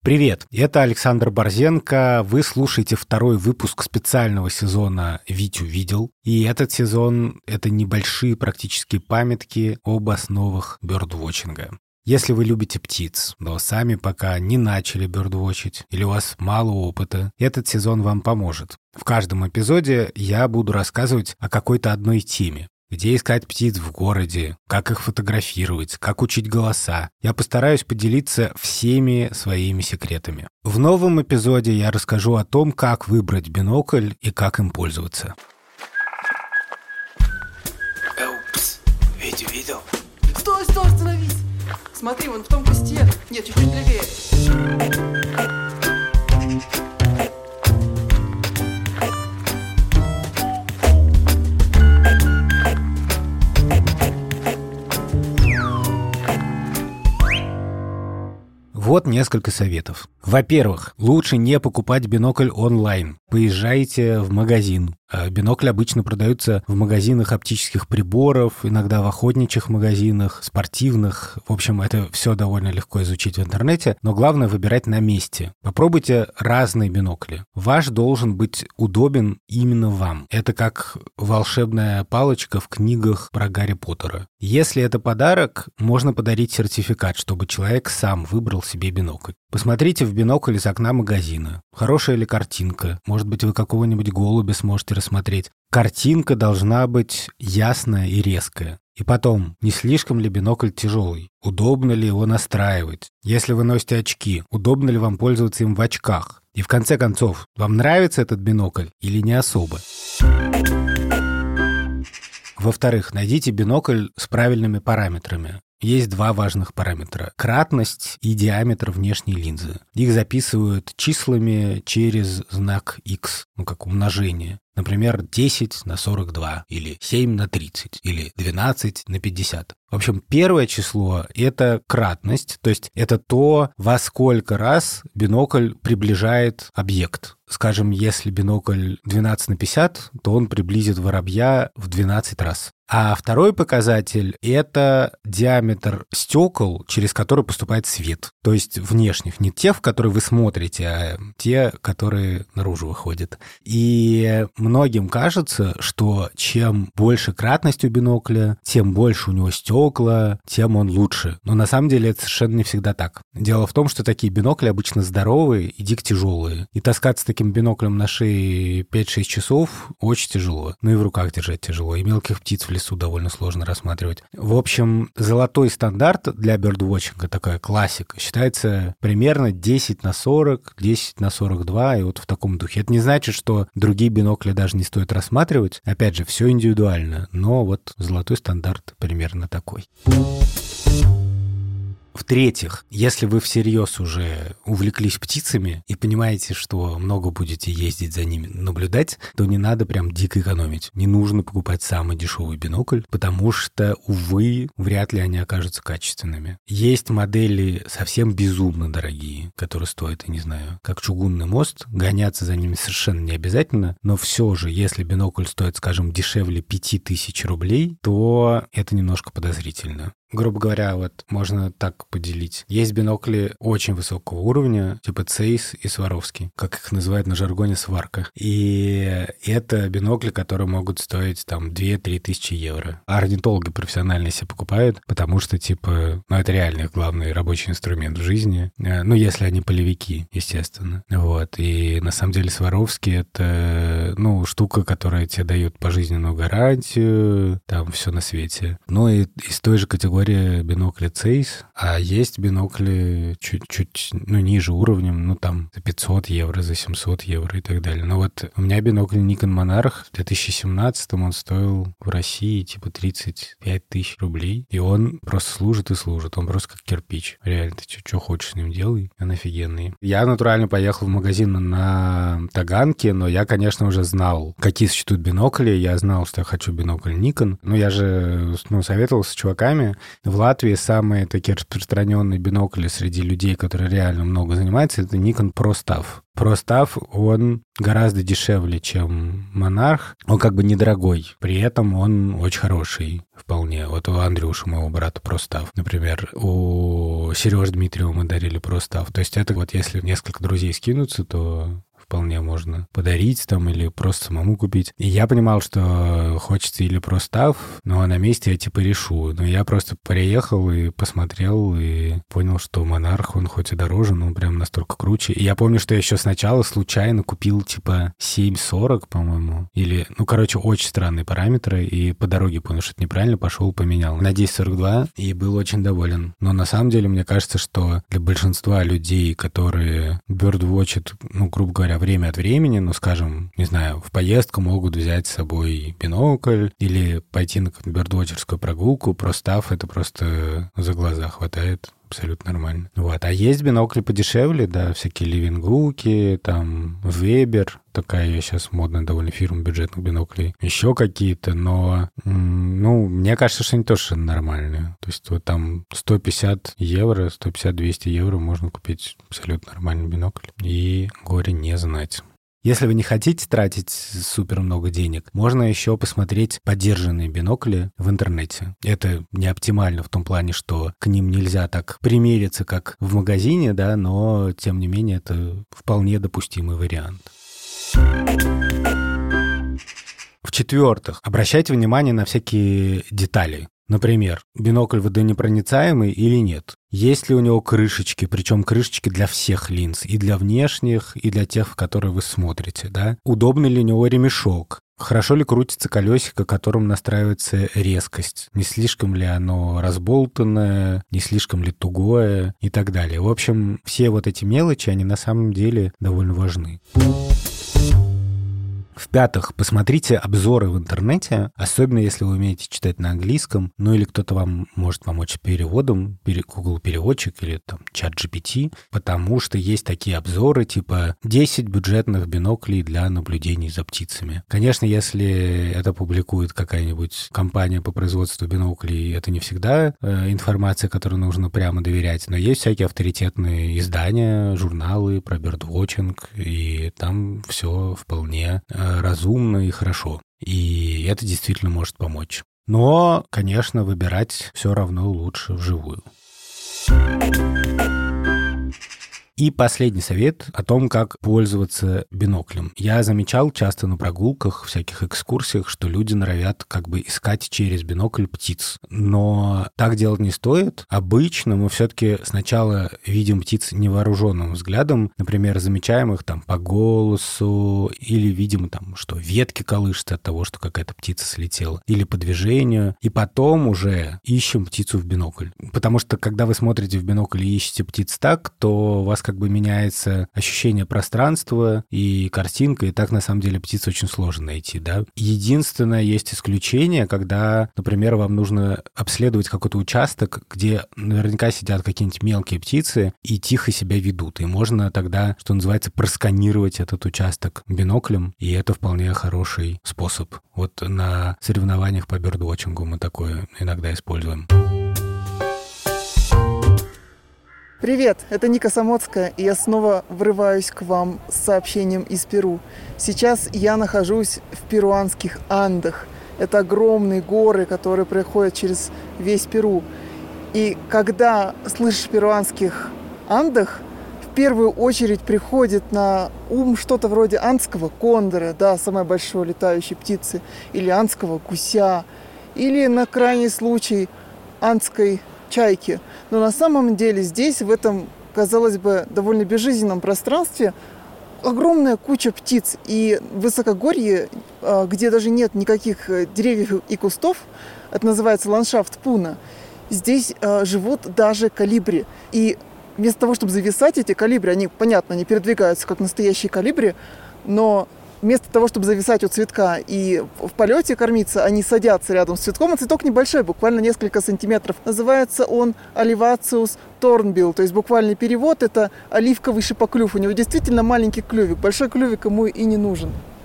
Привет, это Александр Борзенко. Вы слушаете второй выпуск специального сезона «Витю видел». И этот сезон — это небольшие практические памятки об основах бёрдвотчинга. Если вы любите птиц, но сами пока не начали бёрдвотчить или у вас мало опыта, этот сезон вам поможет. В каждом эпизоде я буду рассказывать о какой-то одной теме. Где искать птиц в городе, как их фотографировать, как учить голоса. Я постараюсь поделиться всеми своими секретами. В новом эпизоде я расскажу о том, как выбрать бинокль и как им пользоваться. Упс, Витю видел? Стой, остановись! Смотри, вон в том кусте. Нет, чуть-чуть левее. Вот несколько советов. Во-первых, лучше не покупать бинокль онлайн. Поезжайте в магазин. Бинокли обычно продаются в магазинах оптических приборов, иногда в охотничьих магазинах, спортивных. В общем, это все довольно легко изучить в интернете, но главное выбирать на месте. Попробуйте разные бинокли. Ваш должен быть удобен именно вам. Это как волшебная палочка в книгах про Гарри Поттера. Если это подарок, можно подарить сертификат, чтобы человек сам выбрал себе бинокль. Посмотрите в бинокль из окна магазина. Хорошая ли картинка? Может быть, вы какого-нибудь голубя сможете рассмотреть. Картинка должна быть ясная и резкая. И потом, не слишком ли бинокль тяжелый? Удобно ли его настраивать? Если вы носите очки, удобно ли вам пользоваться им в очках? И в конце концов, вам нравится этот бинокль или не особо? Во-вторых, найдите бинокль с правильными параметрами. Есть два важных параметра – кратность и диаметр внешней линзы. Их записывают числами через знак X, как умножение. Например, 10 на 42, или 7 на 30, или 12 на 50. В общем, первое число – это кратность, то есть это то, во сколько раз бинокль приближает объект. Скажем, если бинокль 12 на 50, то он приблизит воробья в 12 раз. А второй показатель – это диаметр стекол, через которые поступает свет. То есть внешних, не те, в которые вы смотрите, а те, которые наружу выходят. И многим кажется, что чем больше кратность у бинокля, тем больше у него стекла, тем он лучше. Но на самом деле это совершенно не всегда так. Дело в том, что такие бинокли обычно здоровые и дико тяжелые. И таскаться таким биноклем на шее 5-6 часов очень тяжело. Ну и в руках держать тяжело. И мелких птиц в лесу довольно сложно рассматривать. В общем, золотой стандарт для бёрдвотчинга, такая классика, считается примерно 10 на 40, 10 на 42, и вот в таком духе. Это не значит, что другие бинокли даже не стоит рассматривать. Опять же, все индивидуально, но вот золотой стандарт примерно такой. В-третьих, если вы всерьез уже увлеклись птицами и понимаете, что много будете ездить за ними, наблюдать, то не надо прям дико экономить. Не нужно покупать самый дешевый бинокль, потому что, увы, вряд ли они окажутся качественными. Есть модели совсем безумно дорогие, которые стоят, я не знаю, как чугунный мост. Гоняться за ними совершенно не обязательно, но все же, если бинокль стоит, скажем, дешевле 5000 рублей, то это немножко подозрительно. Грубо говоря, вот можно так поделить. Есть бинокли очень высокого уровня, типа Zeiss и Swarovski, как их называют на жаргоне сварка. И это бинокли, которые могут стоить там 2-3 тысячи евро. А орнитологи профессиональные себе покупают, потому что, типа, ну, это реально их главный рабочий инструмент в жизни. Ну, если они полевики, естественно. Вот. И на самом деле Swarovski — это, ну, штука, которая тебе дает пожизненную гарантию, там все на свете. Ну, и из той же категории бинокли Zeiss, а есть бинокли чуть-чуть, ну, ниже уровнем, ну, там, за 500 евро, за 700 евро и так далее. Но вот у меня бинокль Nikon Monarch в 2017 он стоил в России типа 35 тысяч рублей, и он просто служит и служит, он просто как кирпич. Реально, ты что хочешь с ним делай, он офигенный. Я натурально поехал в магазин на Таганке, но я, конечно, уже знал, какие существуют бинокли, я знал, что я хочу бинокль Nikon, но я же, ну, советовался с чуваками, В Латвии самые такие распространенные бинокли среди людей, которые реально много занимаются, это Nikon ProStaff. ProStaff, он гораздо дешевле, чем Monarch. Он как бы недорогой, при этом он очень хороший вполне. Вот у Андрюши, моего брата, ProStaff, например. У Сережи Дмитриева мы дарили ProStaff. То есть это вот если несколько друзей скинутся, то вполне можно подарить там или просто самому купить. И я понимал, что хочется или ProStaff, но на месте я типа решу. Но я просто приехал и посмотрел, и понял, что Monarch, он хоть и дороже, но он прям настолько круче. И я помню, что я еще сначала случайно купил типа 740, по-моему, или, очень странные параметры, и по дороге понял, что это неправильно, пошел, поменял на 1042 и был очень доволен. Но на самом деле, мне кажется, что для большинства людей, которые birdwatchат, грубо говоря, время от времени, скажем, не знаю, в поездку могут взять с собой бинокль или пойти на бердвотчерскую прогулку. ProStaff — это просто за глаза хватает. Абсолютно нормально. Вот. А есть бинокли подешевле, да, всякие Левингуки, там, Weber, такая сейчас модная довольно фирма бюджетных биноклей. Еще какие-то, но, мне кажется, что они тоже нормальные. То есть вот там 150 евро, 150-200 евро можно купить абсолютно нормальный бинокль и горе не знать. Если вы не хотите тратить супер много денег, можно еще посмотреть подержанные бинокли в интернете. Это не оптимально в том плане, что к ним нельзя так примериться, как в магазине, да, но, тем не менее, это вполне допустимый вариант. В-четвертых, обращайте внимание на всякие детали. Например, бинокль водонепроницаемый или нет? Есть ли у него крышечки, причем крышечки для всех линз, и для внешних, и для тех, в которые вы смотрите, да? Удобный ли у него ремешок? Хорошо ли крутится колесико, которым настраивается резкость? Не слишком ли оно разболтанное, не слишком ли тугое и так далее. В общем, все вот эти мелочи, они на самом деле довольно важны. В-пятых, посмотрите обзоры в интернете, особенно если вы умеете читать на английском, или кто-то вам может помочь с переводом, Google переводчик или там ChatGPT, потому что есть такие обзоры типа 10 бюджетных биноклей для наблюдений за птицами. Конечно, если это публикует какая-нибудь компания по производству биноклей, это не всегда информация, которой нужно прямо доверять, но есть всякие авторитетные издания, журналы про бёрдвотчинг, и там все вполне разумно и хорошо. И это действительно может помочь. Но, конечно, выбирать все равно лучше вживую. И последний совет о том, как пользоваться биноклем. Я замечал часто на прогулках, всяких экскурсиях, что люди норовят как бы искать через бинокль птиц. Но так делать не стоит. Обычно мы все-таки сначала видим птиц невооруженным взглядом, например, замечаем их там по голосу, или видим там, что ветки колышутся от того, что какая-то птица слетела, или по движению, и потом уже ищем птицу в бинокль. Потому что когда вы смотрите в бинокль и ищете птиц так, то у вас как бы меняется ощущение пространства и картинка, и так на самом деле птиц очень сложно найти, да. Единственное, есть исключение, когда, например, вам нужно обследовать какой-то участок, где наверняка сидят какие-нибудь мелкие птицы и тихо себя ведут, и можно тогда, что называется, просканировать этот участок биноклем, и это вполне хороший способ. Вот на соревнованиях по бёрдвотчингу мы такое иногда используем. Привет, это Ника Самоцкая, и я снова врываюсь к вам с сообщением из Перу. Сейчас я нахожусь в перуанских Андах. Это огромные горы, которые проходят через весь Перу. И когда слышишь перуанских Андах, в первую очередь приходит на ум что-то вроде андского кондора, да, самой большой летающей птицы, или андского гуся, или на крайний случай андской чайки. Но на самом деле здесь, в этом, казалось бы, довольно безжизненном пространстве, огромная куча птиц. И в высокогорье, где даже нет никаких деревьев и кустов, это называется ландшафт Пуна, здесь живут даже колибри. И вместо того, чтобы зависать, эти колибри, они, понятно, не передвигаются, как настоящие колибри, но вместо того, чтобы зависать у цветка и в полете кормиться, они садятся рядом с цветком, а цветок небольшой, буквально несколько сантиметров. Называется он Оливациус торнбилл, то есть буквальный перевод — это оливковый шипоклюв. У него действительно маленький клювик, большой клювик ему и не нужен.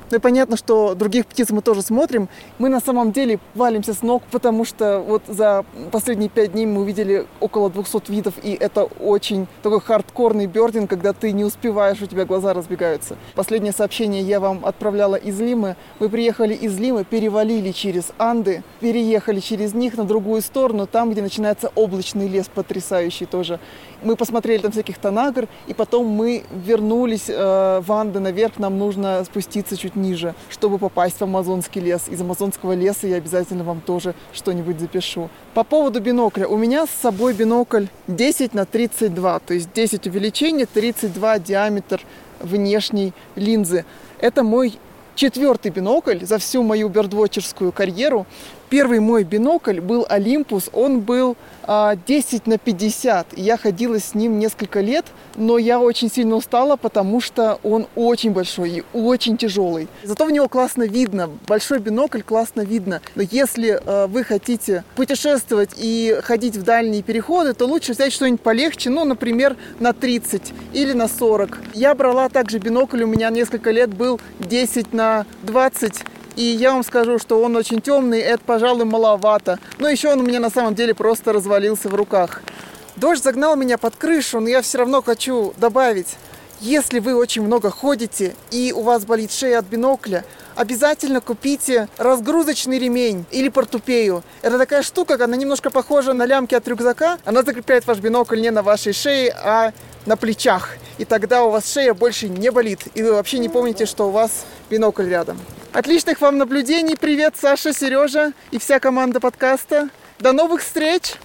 Ну и понятно, что других птиц мы тоже смотрим. Мы на самом деле валимся с ног, потому что вот за последние 5 дней мы увидели около 200 видов, и это очень такой хардкорный бёрдинг, когда ты не успеваешь, у тебя глаза разбегаются. Последнее сообщение я вам отправляла из Лимы. Мы приехали из Лимы, перевалили через Анды, переехали через них на другую сторону, там, где начинается облачный лес, потрясающий тоже. Мы посмотрели там всяких танагр, и потом мы вернулись в Анды наверх. Нам нужно спуститься чуть ниже, чтобы попасть в амазонский лес. Из амазонского леса я обязательно вам тоже что-нибудь запишу. По поводу бинокля. У меня с собой бинокль 10×32, то есть 10 увеличение, 32 диаметр внешней линзы. Это мой 4-й бинокль за всю мою бёрдвотчерскую карьеру. Первый мой бинокль был Olympus, он был 10×50. Я ходила с ним несколько лет, но я очень сильно устала, потому что он очень большой и очень тяжелый. Зато в него классно видно, большой бинокль классно видно. Но если вы хотите путешествовать и ходить в дальние переходы, то лучше взять что-нибудь полегче, ну, например, на 30 или на 40. Я брала также бинокль, у меня несколько лет был 10×20. И я вам скажу, что он очень темный, это, пожалуй, маловато. Но еще он у меня на самом деле просто развалился в руках. Дождь загнал меня под крышу, но я все равно хочу добавить. Если вы очень много ходите и у вас болит шея от бинокля, обязательно купите разгрузочный ремень или портупею. Это такая штука, она немножко похожа на лямки от рюкзака. Она закрепляет ваш бинокль не на вашей шее, а на плечах. И тогда у вас шея больше не болит. И вы вообще не помните, что у вас бинокль рядом. Отличных вам наблюдений. Привет, Саша, Сережа и вся команда подкаста. До новых встреч!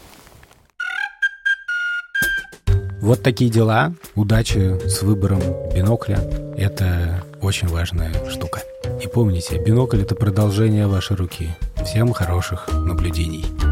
Вот такие дела. Удачи с выбором бинокля. Это очень важная штука. И помните, бинокль — это продолжение вашей руки. Всем хороших наблюдений.